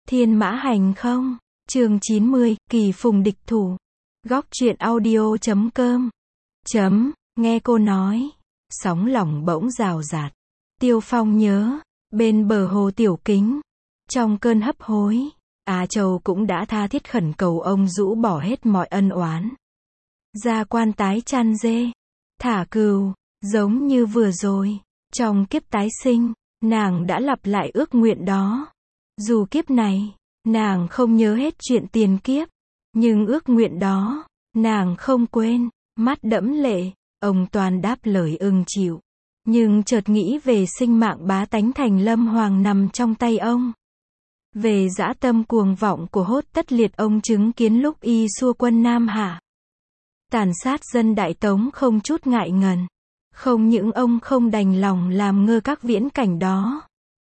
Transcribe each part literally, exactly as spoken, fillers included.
Thiên mã hành không? Chương chín mươi, kỳ phùng địch thủ. Góc truyện audio chấm com. Chấm, nghe cô nói. Sóng lòng bỗng rào rạt. Tiêu Phong nhớ, bên bờ hồ Tiểu Kính. Trong cơn hấp hối, Á Châu cũng đã tha thiết khẩn cầu ông rũ bỏ hết mọi ân oán. Ra quan tái chăn dê, thả cừu, giống như vừa rồi. Trong kiếp tái sinh, nàng đã lặp lại ước nguyện đó. Dù kiếp này, nàng không nhớ hết chuyện tiền kiếp, nhưng ước nguyện đó, nàng không quên. Mắt đẫm lệ, ông toàn đáp lời ưng chịu. Nhưng chợt nghĩ về sinh mạng bá tánh Thành Lâm Hoàng nằm trong tay ông. Về dã tâm cuồng vọng của Hốt Tất Liệt ông chứng kiến lúc y xua quân Nam Hạ. Tàn sát dân Đại Tống không chút ngại ngần. Không những ông không đành lòng làm ngơ các viễn cảnh đó.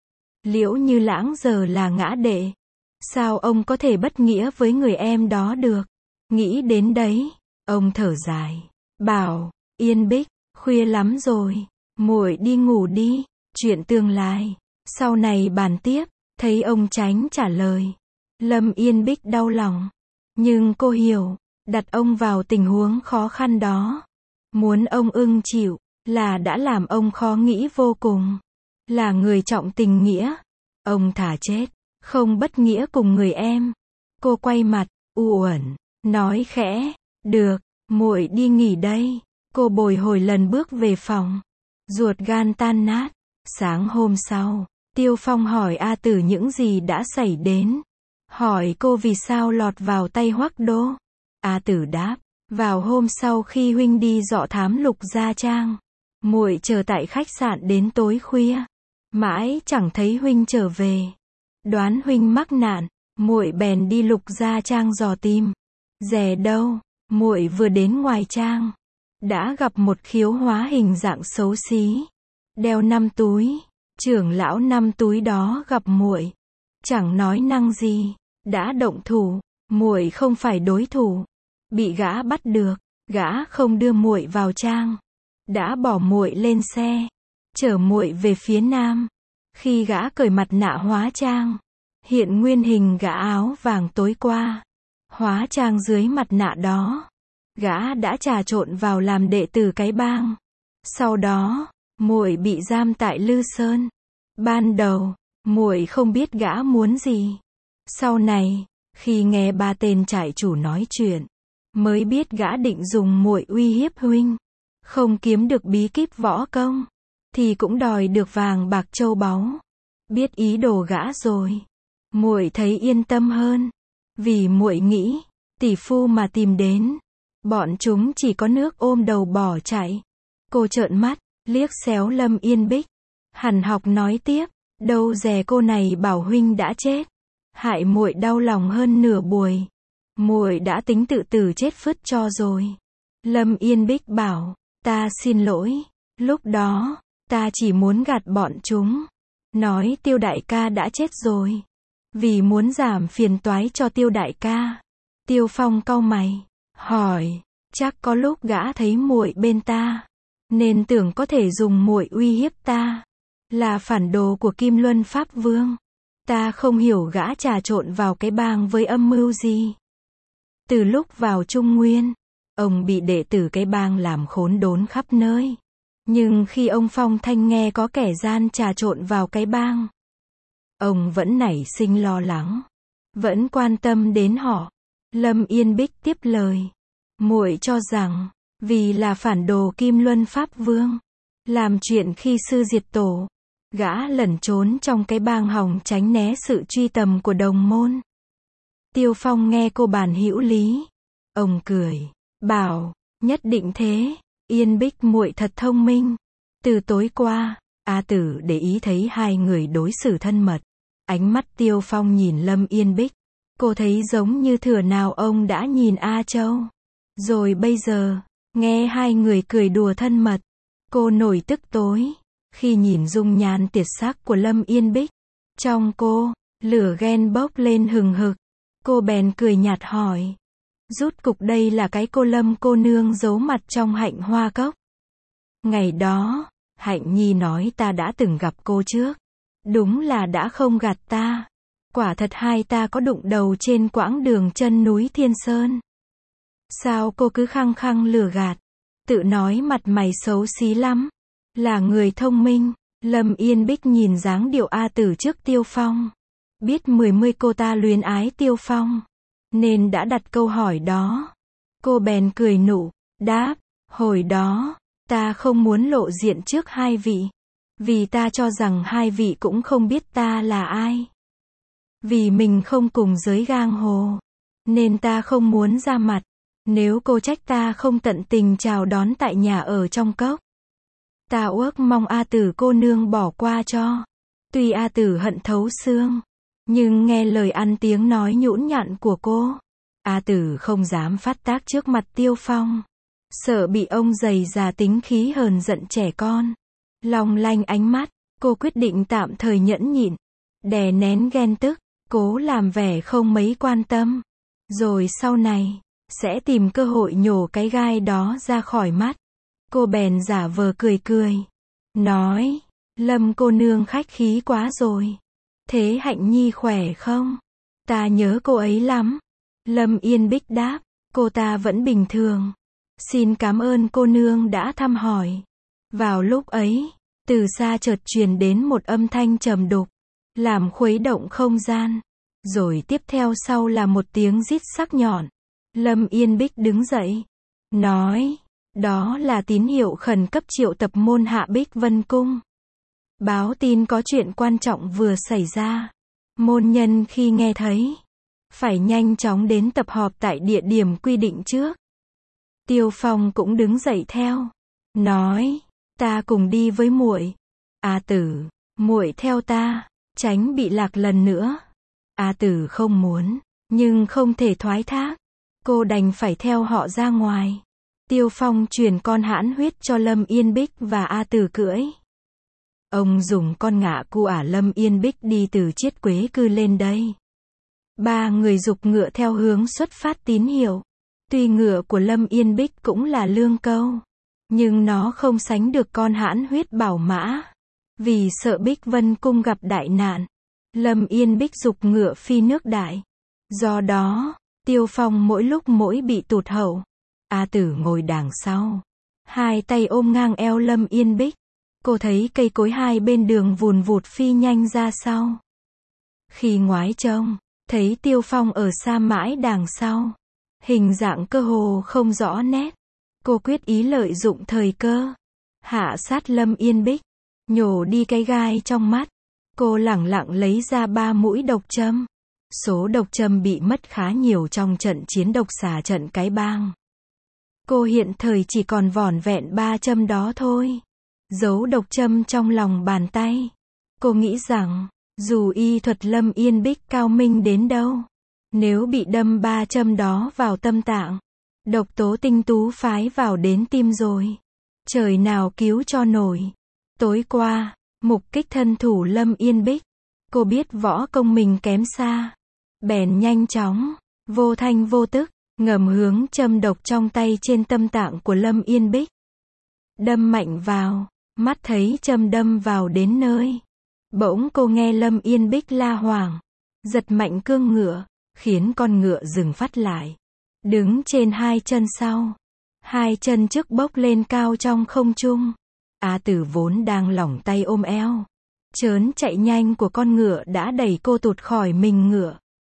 Liễu Như Lãng giờ là ngã đệ. Sao ông có thể bất nghĩa với người em đó được? Nghĩ đến đấy, ông thở dài, bảo, Yên Bích, khuya lắm rồi, muội đi ngủ đi, chuyện tương lai, sau này bàn tiếp. Thấy ông tránh trả lời. Lâm Yên Bích đau lòng. Nhưng cô hiểu, đặt ông vào tình huống khó khăn đó. Muốn ông ưng chịu, là đã làm ông khó nghĩ vô cùng. Là người trọng tình nghĩa. Ông thà chết, không bất nghĩa cùng người em. Cô quay mặt, u uẩn, nói khẽ, được, muội đi nghỉ đây. Cô bồi hồi lần bước về phòng. Ruột gan tan nát. Sáng hôm sau, Tiêu Phong hỏi A Tử những gì đã xảy đến. Hỏi cô vì sao lọt vào tay Hoắc Đô. A Tử đáp, vào hôm sau khi huynh đi dọ thám Lục Gia Trang, muội chờ tại khách sạn đến tối khuya, mãi chẳng thấy huynh trở về. Đoán huynh mắc nạn, muội bèn đi Lục Gia Trang dò tìm. Dè đâu, muội vừa đến ngoài trang, đã gặp một khiếu hóa hình dạng xấu xí, đeo năm túi. Trưởng lão năm túi đó gặp muội, chẳng nói năng gì, đã động thủ, muội không phải đối thủ, bị gã bắt được, gã không đưa muội vào trang, đã bỏ muội lên xe, chở muội về phía nam. Khi gã cởi mặt nạ hóa trang, hiện nguyên hình gã áo vàng tối qua, hóa trang dưới mặt nạ đó, gã đã trà trộn vào làm đệ tử cái bang. Sau đó, muội bị giam tại Lư Sơn. Ban đầu, muội không biết gã muốn gì. Sau này, khi nghe ba tên trại chủ nói chuyện, mới biết gã định dùng muội uy hiếp huynh. Không kiếm được bí kíp võ công, thì cũng đòi được vàng bạc châu báu. Biết ý đồ gã rồi, muội thấy yên tâm hơn. Vì muội nghĩ, tỷ phu mà tìm đến, bọn chúng chỉ có nước ôm đầu bỏ chạy. Cô trợn mắt, liếc xéo Lâm Yên Bích. Hằn học nói tiếp, đâu dè cô này bảo huynh đã chết, hại muội đau lòng hơn nửa buổi. Muội đã tính tự tử chết phứt cho rồi. Lâm Yên Bích bảo, ta xin lỗi, lúc đó, ta chỉ muốn gạt bọn chúng. Nói Tiêu đại ca đã chết rồi. Vì muốn giảm phiền toái cho Tiêu đại ca. Tiêu Phong cau mày, hỏi, chắc có lúc gã thấy muội bên ta, nên tưởng có thể dùng muội uy hiếp ta. Là phản đồ của Kim Luân Pháp Vương. Ta không hiểu gã trà trộn vào cái bang với âm mưu gì. Từ lúc vào Trung Nguyên, ông bị đệ tử cái bang làm khốn đốn khắp nơi. Nhưng khi ông Phong Thanh nghe có kẻ gian trà trộn vào cái bang, ông vẫn nảy sinh lo lắng, vẫn quan tâm đến họ. Lâm Yên Bích tiếp lời, muội cho rằng, vì là phản đồ Kim Luân Pháp Vương, làm chuyện khi sư diệt tổ, gã lẩn trốn trong cái bang hòng tránh né sự truy tầm của đồng môn. Tiêu Phong nghe cô bàn hữu lý, ông cười, bảo, nhất định thế. Yên Bích muội thật thông minh. Từ tối qua, A Tử để ý thấy hai người đối xử thân mật. Ánh mắt Tiêu Phong nhìn Lâm Yên Bích, cô thấy giống như thửa nào ông đã nhìn A Châu. Rồi bây giờ, nghe hai người cười đùa thân mật, cô nổi tức tối. Khi nhìn dung nhan tiệt sắc của Lâm Yên Bích, trong cô, lửa ghen bốc lên hừng hực. Cô bèn cười nhạt hỏi, rút cục đây là cái cô Lâm cô nương giấu mặt trong Hạnh Hoa Cốc. Ngày đó, Hạnh Nhi nói ta đã từng gặp cô trước. Đúng là đã không gạt ta. Quả thật hai ta có đụng đầu trên quãng đường chân núi Thiên Sơn. Sao cô cứ khăng khăng lừa gạt, tự nói mặt mày xấu xí lắm, là người thông minh. Lâm Yên Bích nhìn dáng điệu A Tử trước Tiêu Phong, biết mười mươi cô ta luyến ái Tiêu Phong, nên đã đặt câu hỏi đó. Cô bèn cười nụ, đáp, hồi đó, ta không muốn lộ diện trước hai vị, vì ta cho rằng hai vị cũng không biết ta là ai. Vì mình không cùng giới giang hồ, nên ta không muốn ra mặt. Nếu cô trách ta không tận tình chào đón tại nhà ở trong cốc, ta ước mong A Tử cô nương bỏ qua cho. Tuy A Tử hận thấu xương, nhưng nghe lời ăn tiếng nói nhũn nhặn của cô, A Tử không dám phát tác trước mặt Tiêu Phong, sợ bị ông giày già tính khí hờn giận trẻ con. Long lanh ánh mắt, cô quyết định tạm thời nhẫn nhịn, đè nén ghen tức, cố làm vẻ không mấy quan tâm. Rồi sau này, sẽ tìm cơ hội nhổ cái gai đó ra khỏi mắt. Cô bèn giả vờ cười cười, nói, Lâm cô nương khách khí quá rồi. Thế Hạnh Nhi khỏe không? Ta nhớ cô ấy lắm. Lâm Yên Bích đáp, cô ta vẫn bình thường. Xin cảm ơn cô nương đã thăm hỏi. Vào lúc ấy, từ xa chợt truyền đến một âm thanh trầm đục, làm khuấy động không gian. Rồi tiếp theo sau là một tiếng rít sắc nhọn. Lâm Yên Bích đứng dậy, nói, đó là tín hiệu khẩn cấp triệu tập môn hạ Bích Vân Cung. Báo tin có chuyện quan trọng vừa xảy ra. Môn nhân khi nghe thấy, phải nhanh chóng đến tập họp tại địa điểm quy định trước. Tiêu Phong cũng đứng dậy theo, nói, ta cùng đi với muội. A Tử, muội theo ta, tránh bị lạc lần nữa. A Tử không muốn, nhưng không thể thoái thác. Cô đành phải theo họ ra ngoài. Tiêu Phong truyền con hãn huyết cho Lâm Yên Bích và A Tử cưỡi. Ông dùng con ngựa cu ả Lâm Yên Bích đi từ Chiết Quế Cư lên đây. Ba người giục ngựa theo hướng xuất phát tín hiệu. Tuy ngựa của Lâm Yên Bích cũng là lương câu, nhưng nó không sánh được con hãn huyết bảo mã. Vì sợ Bích Vân Cung gặp đại nạn, Lâm Yên Bích giục ngựa phi nước đại. Do đó, Tiêu Phong mỗi lúc mỗi bị tụt hậu. A Tử ngồi đằng sau, hai tay ôm ngang eo Lâm Yên Bích. Cô thấy cây cối hai bên đường vùn vụt phi nhanh ra sau. Khi ngoái trông, thấy Tiêu Phong ở xa mãi đằng sau, hình dạng cơ hồ không rõ nét. Cô quyết ý lợi dụng thời cơ, hạ sát Lâm Yên Bích, nhổ đi cái gai trong mắt. Cô lẳng lặng lấy ra ba mũi độc châm. Số độc châm bị mất khá nhiều trong trận chiến độc xà trận Cái Bang. Cô hiện thời chỉ còn vỏn vẹn ba châm đó thôi. Giấu độc châm trong lòng bàn tay. Cô nghĩ rằng, dù y thuật Lâm Yên Bích cao minh đến đâu, nếu bị đâm ba châm đó vào tâm tạng, độc tố tinh tú phái vào đến tim rồi, trời nào cứu cho nổi. Tối qua, mục kích thân thủ Lâm Yên Bích, cô biết võ công mình kém xa, bèn nhanh chóng, vô thanh vô tức, ngầm hướng châm độc trong tay trên tâm tạng của Lâm Yên Bích. Đâm mạnh vào, mắt thấy châm đâm vào đến nơi. Bỗng cô nghe Lâm Yên Bích la hoảng, giật mạnh cương ngựa, khiến con ngựa dừng phát lại. Đứng trên hai chân sau, hai chân trước bốc lên cao trong không trung. A Tử vốn đang lỏng tay ôm eo. Chớn chạy nhanh của con ngựa đã đẩy cô tụt khỏi mình ngựa.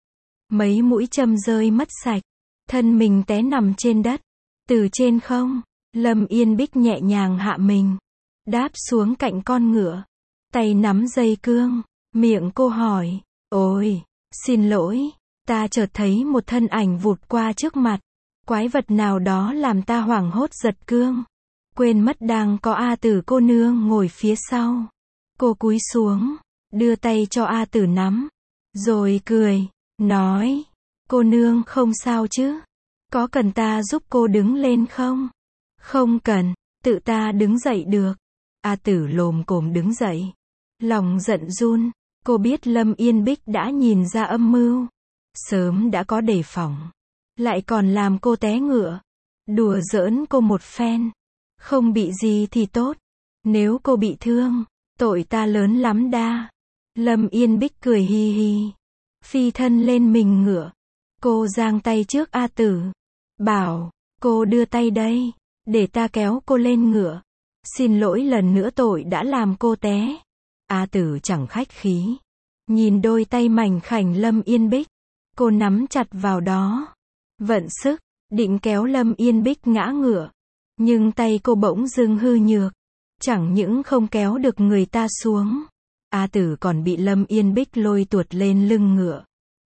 Mấy mũi châm rơi mất sạch, thân mình té nằm trên đất. Từ trên không, Lâm Yên Bích nhẹ nhàng hạ mình, đáp xuống cạnh con ngựa, tay nắm dây cương, miệng cô hỏi, ôi, xin lỗi, ta chợt thấy một thân ảnh vụt qua trước mặt, quái vật nào đó làm ta hoảng hốt giật cương, quên mất đang có A Tử cô nương ngồi phía sau. Cô cúi xuống, đưa tay cho A Tử nắm, rồi cười, nói, cô nương không sao chứ? Có cần ta giúp cô đứng lên không? Không cần, tự ta đứng dậy được. A Tử lồm cồm đứng dậy, lòng giận run. Cô biết Lâm Yên Bích đã nhìn ra âm mưu, sớm đã có đề phòng, lại còn làm cô té ngựa, đùa giỡn cô một phen. Không bị gì thì tốt, nếu cô bị thương, tội ta lớn lắm đa. Lâm Yên Bích cười hi hi, phi thân lên mình ngựa. Cô giang tay trước A Tử, bảo, cô đưa tay đây, để ta kéo cô lên ngựa. Xin lỗi lần nữa tội đã làm cô té. A Tử chẳng khách khí. Nhìn đôi tay mảnh khảnh Lâm Yên Bích. Cô nắm chặt vào đó. Vận sức, định kéo Lâm Yên Bích ngã ngựa. Nhưng tay cô bỗng dưng hư nhược. Chẳng những không kéo được người ta xuống. A Tử còn bị Lâm Yên Bích lôi tuột lên lưng ngựa.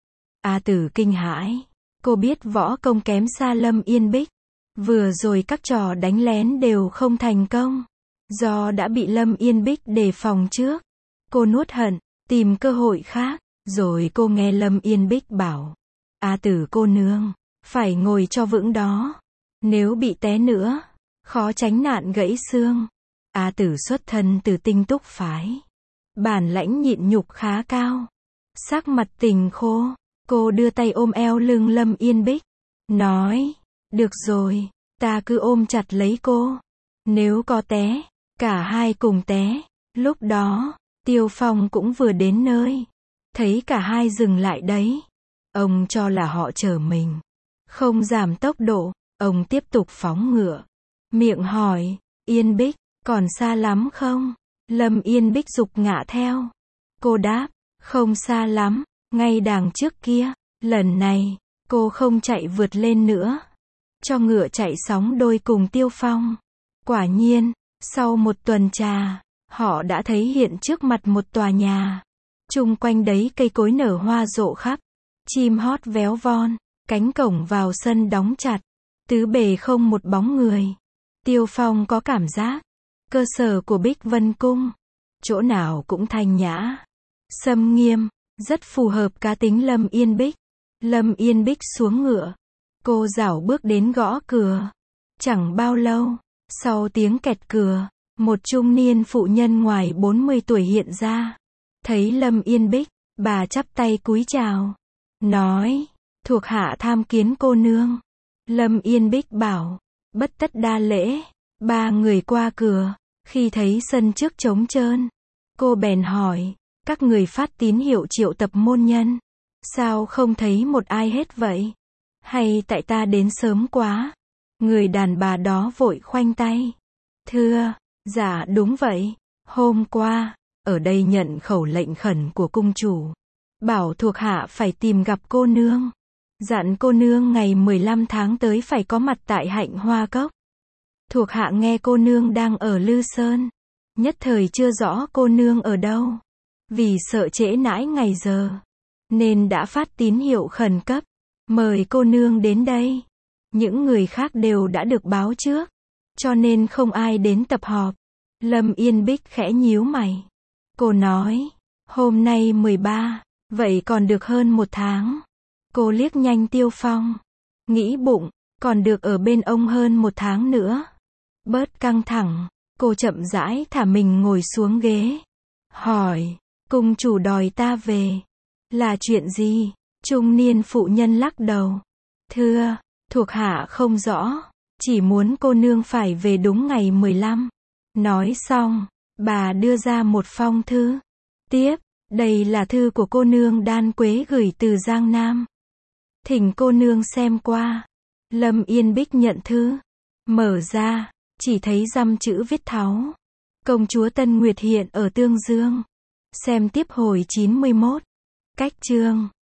A Tử kinh hãi. Cô biết võ công kém xa Lâm Yên Bích. Vừa rồi các trò đánh lén đều không thành công. Do đã bị Lâm Yên Bích đề phòng trước. Cô nuốt hận, tìm cơ hội khác. Rồi cô nghe Lâm Yên Bích bảo. A Tử cô nương, phải ngồi cho vững đó. Nếu bị té nữa, khó tránh nạn gãy xương. A Tử xuất thân từ Tinh Túc phái. Bản lãnh nhịn nhục khá cao. Sắc mặt tình khô. Cô đưa tay ôm eo lưng Lâm Yên Bích. Nói, được rồi, ta cứ ôm chặt lấy cô. Nếu có té, cả hai cùng té. Lúc đó, Tiêu Phong cũng vừa đến nơi. Thấy cả hai dừng lại đấy. Ông cho là họ chờ mình. Không giảm tốc độ, ông tiếp tục phóng ngựa. Miệng hỏi, Yên Bích, còn xa lắm không? Lâm Yên Bích giục ngả theo. Cô đáp, không xa lắm, ngay đằng trước kia. Lần này, cô không chạy vượt lên nữa. Cho ngựa chạy sóng đôi cùng Tiêu Phong. Quả nhiên, sau một tuần trà, họ đã thấy hiện trước mặt một tòa nhà. Chung quanh đấy cây cối nở hoa rộ khắp. Chim hót véo von. Cánh cổng vào sân đóng chặt. Tứ bề không một bóng người. Tiêu Phong có cảm giác. Cơ sở của Bích Vân Cung. Chỗ nào cũng thanh nhã. Xâm nghiêm. Rất phù hợp cá tính Lâm Yên Bích. Lâm Yên Bích xuống ngựa. Cô dảo bước đến gõ cửa. Chẳng bao lâu. Sau tiếng kẹt cửa. Một trung niên phụ nhân ngoài bốn mươi tuổi hiện ra. Thấy Lâm Yên Bích. Bà chắp tay cúi chào. Nói. Thuộc hạ tham kiến cô nương. Lâm Yên Bích bảo. Bất tất đa lễ. Ba người qua cửa. Khi thấy sân trước trống trơn. Cô bèn hỏi. Các người phát tín hiệu triệu tập môn nhân. Sao không thấy một ai hết vậy? Hay tại ta đến sớm quá? Người đàn bà đó vội khoanh tay. Thưa, dạ đúng vậy. Hôm qua, ở đây nhận khẩu lệnh khẩn của cung chủ. Bảo thuộc hạ phải tìm gặp cô nương. Dặn cô nương ngày mười lăm tháng tới phải có mặt tại Hạnh Hoa Cốc. Thuộc hạ nghe cô nương đang ở Lư Sơn. Nhất thời chưa rõ cô nương ở đâu. Vì sợ trễ nãi ngày giờ. Nên đã phát tín hiệu khẩn cấp. Mời cô nương đến đây. Những người khác đều đã được báo trước. Cho nên không ai đến tập họp. Lâm Yên Bích khẽ nhíu mày. Cô nói. Hôm nay mười ba. Vậy còn được hơn một tháng. Cô liếc nhanh Tiêu Phong. Nghĩ bụng. Còn được ở bên ông hơn một tháng nữa. Bớt căng thẳng. Cô chậm rãi thả mình ngồi xuống ghế. Hỏi. Cung chủ đòi ta về. Là chuyện gì? Trung niên phụ nhân lắc đầu. Thưa, thuộc hạ không rõ. Chỉ muốn cô nương phải về đúng ngày mười lăm. Nói xong, bà đưa ra một phong thư. Tiếp, đây là thư của cô nương Đan Quế gửi từ Giang Nam. Thỉnh cô nương xem qua. Lâm Yên Bích nhận thư. Mở ra, chỉ thấy dăm chữ viết tháo. Công chúa Tân Nguyệt hiện ở Tương Dương. Xem tiếp hồi chín mươi mốt. Cách chương